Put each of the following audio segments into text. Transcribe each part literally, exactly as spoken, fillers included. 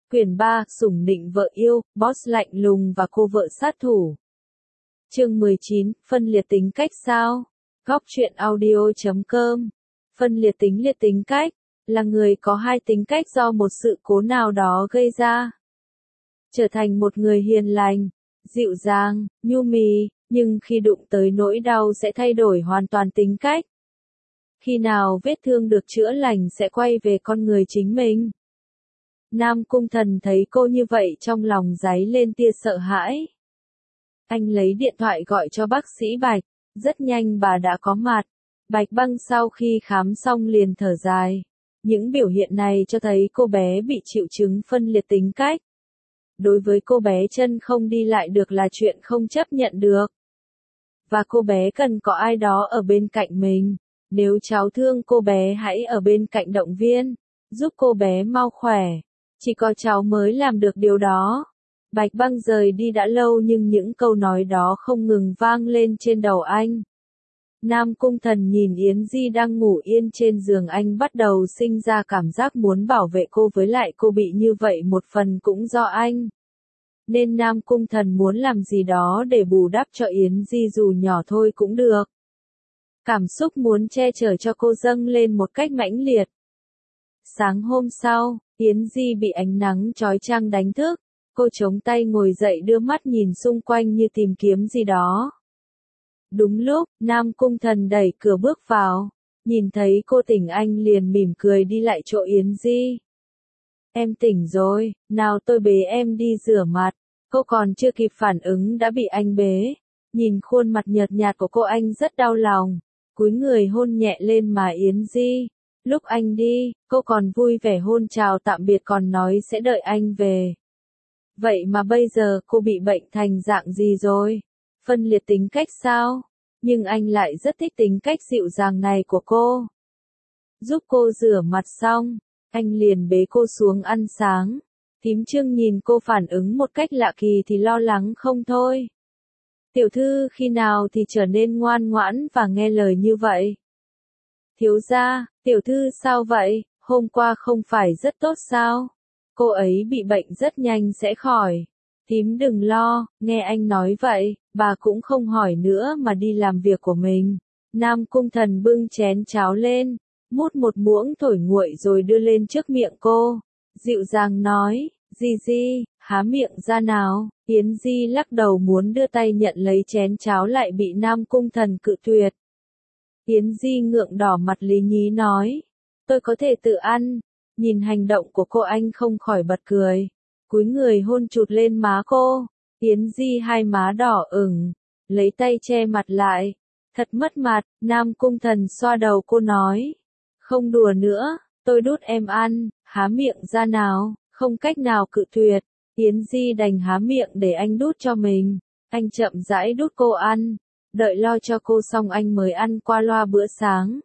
Quyển ba, sủng nịnh vợ yêu, boss lạnh lùng và cô vợ sát thủ. Chương mười chín, phân liệt tính cách sao? Góc truyện audio chấm com. Phân liệt tính liệt tính cách, là người có hai tính cách do một sự cố nào đó gây ra. Trở thành một người hiền lành, dịu dàng, nhu mì, nhưng khi đụng tới nỗi đau sẽ thay đổi hoàn toàn tính cách. Khi nào vết thương được chữa lành sẽ quay về con người chính mình. Nam Cung Thần thấy cô như vậy trong lòng giấy lên tia sợ hãi. Anh lấy điện thoại gọi cho bác sĩ Bạch, rất nhanh bà đã có mặt. Bạch Băng sau khi khám xong liền thở dài. Những biểu hiện này cho thấy cô bé bị chịu chứng phân liệt tính cách. Đối với cô bé chân không đi lại được là chuyện không chấp nhận được. Và cô bé cần có ai đó ở bên cạnh mình. Nếu cháu thương cô bé hãy ở bên cạnh động viên, giúp cô bé mau khỏe. Chỉ có cháu mới làm được điều đó. Bạch Băng rời đi đã lâu nhưng những câu nói đó không ngừng vang lên trên đầu anh. Nam Cung Thần nhìn Yến Di đang ngủ yên trên giường, anh bắt đầu sinh ra cảm giác muốn bảo vệ cô, với lại cô bị như vậy một phần cũng do anh. Nên Nam Cung Thần muốn làm gì đó để bù đắp cho Yến Di dù nhỏ thôi cũng được. Cảm xúc muốn che chở cho cô dâng lên một cách mãnh liệt. Sáng hôm sau, Yến Di bị ánh nắng chói chang đánh thức. Cô chống tay ngồi dậy đưa mắt nhìn xung quanh như tìm kiếm gì đó. Đúng lúc, Nam Cung Thần đẩy cửa bước vào. Nhìn thấy cô tỉnh anh liền mỉm cười đi lại chỗ Yến Di. Em tỉnh rồi, nào tôi bế em đi rửa mặt. Cô còn chưa kịp phản ứng đã bị anh bế. Nhìn khuôn mặt nhợt nhạt của cô anh rất đau lòng. Cúi người hôn nhẹ lên má Yến Di. Lúc anh đi, cô còn vui vẻ hôn chào tạm biệt còn nói sẽ đợi anh về. Vậy mà bây giờ cô bị bệnh thành dạng gì rồi? Phân liệt tính cách sao? Nhưng anh lại rất thích tính cách dịu dàng này của cô. Giúp cô rửa mặt xong, anh liền bế cô xuống ăn sáng. Thím Trương nhìn cô phản ứng một cách lạ kỳ thì lo lắng không thôi. Tiểu thư khi nào thì trở nên ngoan ngoãn và nghe lời như vậy? Thiếu gia, tiểu thư sao vậy, hôm qua không phải rất tốt sao? Cô ấy bị bệnh rất nhanh sẽ khỏi. Thím đừng lo, nghe anh nói vậy, bà cũng không hỏi nữa mà đi làm việc của mình. Nam Cung Thần bưng chén cháo lên, mút một muỗng thổi nguội rồi đưa lên trước miệng cô. Dịu dàng nói, Di Di, há miệng ra nào. Yến Di lắc đầu muốn đưa tay nhận lấy chén cháo lại bị Nam Cung Thần cự tuyệt. Yến Di ngượng đỏ mặt lý nhí nói, tôi có thể tự ăn. Nhìn hành động của cô anh không khỏi bật cười. Cúi người hôn chụt lên má cô. Yến Di hai má đỏ ửng, lấy tay che mặt lại. Thật mất mặt, Nam Cung Thần xoa đầu cô nói. Không đùa nữa, tôi đút em ăn, há miệng ra nào, không cách nào cự tuyệt. Yến Di đành há miệng để anh đút cho mình. Anh chậm rãi đút cô ăn. Đợi lo cho cô xong anh mới ăn qua loa bữa sáng.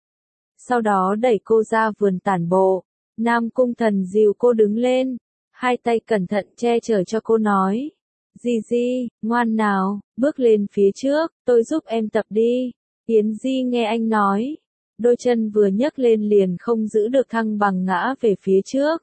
Sau đó đẩy cô ra vườn tản bộ. Nam Cung Thần dìu cô đứng lên. Hai tay cẩn thận che chở cho cô nói. Di Di, ngoan nào, bước lên phía trước, tôi giúp em tập đi. Yến Di nghe anh nói. Đôi chân vừa nhấc lên liền không giữ được thăng bằng ngã về phía trước.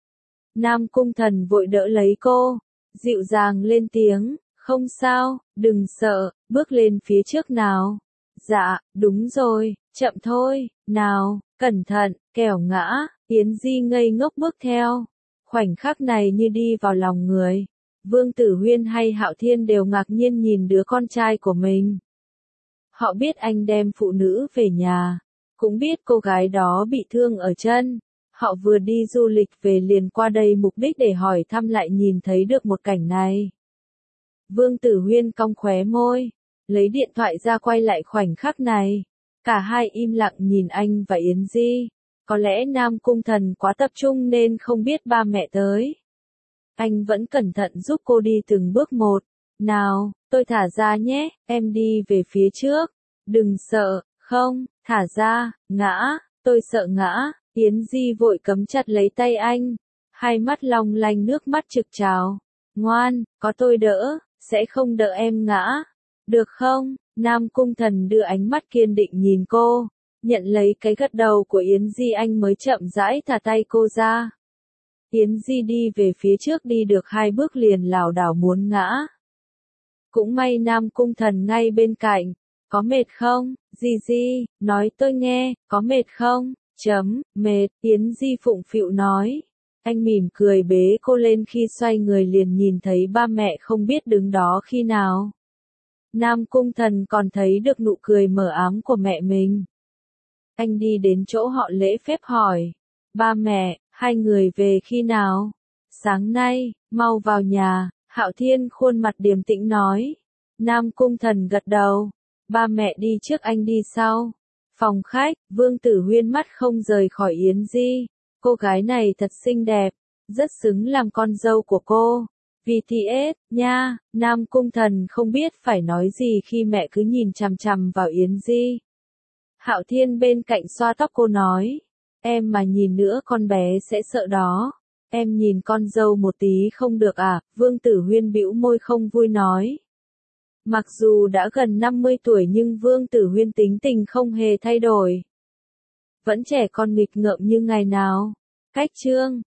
Nam Cung Thần vội đỡ lấy cô. Dịu dàng lên tiếng. Không sao, đừng sợ, bước lên phía trước nào. Dạ, đúng rồi, chậm thôi, nào, cẩn thận, kẻo ngã. Yến Di ngây ngốc bước theo. Khoảnh khắc này như đi vào lòng người. Vương Tử Huyên hay Hạo Thiên đều ngạc nhiên nhìn đứa con trai của mình. Họ biết anh đem phụ nữ về nhà, cũng biết cô gái đó bị thương ở chân. Họ vừa đi du lịch về liền qua đây mục đích để hỏi thăm lại nhìn thấy được một cảnh này. Vương Tử Huyên cong khóe môi, lấy điện thoại ra quay lại khoảnh khắc này. Cả hai im lặng nhìn anh và Yến Di. Có lẽ Nam Cung Thần quá tập trung nên không biết ba mẹ tới. Anh vẫn cẩn thận giúp cô đi từng bước một. Nào, tôi thả ra nhé, em đi về phía trước. Đừng sợ, không, thả ra, ngã, tôi sợ ngã. Yến Di vội cấm chặt lấy tay anh. Hai mắt long lanh nước mắt trực trào. Ngoan, có tôi đỡ, sẽ không đỡ em ngã. Được không? Nam Cung Thần đưa ánh mắt kiên định nhìn cô. Nhận lấy cái gật đầu của Yến Di anh mới chậm rãi thả tay cô ra. Yến Di đi về phía trước đi được hai bước liền lảo đảo muốn ngã. Cũng may Nam Cung Thần ngay bên cạnh. Có mệt không, Di Di, nói tôi nghe, có mệt không, chấm, mệt, Yến Di phụng phịu nói. Anh mỉm cười bế cô lên khi xoay người liền nhìn thấy ba mẹ không biết đứng đó khi nào. Nam Cung Thần còn thấy được nụ cười mờ ám của mẹ mình. Anh đi đến chỗ họ lễ phép hỏi. Ba mẹ, hai người về khi nào? Sáng nay, mau vào nhà, Hạo Thiên khuôn mặt điềm tĩnh nói. Nam Cung Thần gật đầu. Ba mẹ đi trước anh đi sau. Phòng khách, Vương Tử Huyên mắt không rời khỏi Yến Di. Cô gái này thật xinh đẹp, rất xứng làm con dâu của cô. vê tê ét, nha, Nam Cung Thần không biết phải nói gì khi mẹ cứ nhìn chằm chằm vào Yến Di. Hạo Thiên bên cạnh xoa tóc cô nói, em mà nhìn nữa con bé sẽ sợ đó. Em nhìn con dâu một tí không được à? Vương Tử Huyên bĩu môi không vui nói. Mặc dù đã gần năm mươi tuổi nhưng Vương Tử Huyên tính tình không hề thay đổi. Vẫn trẻ con nghịch ngợm như ngày nào. Cách chương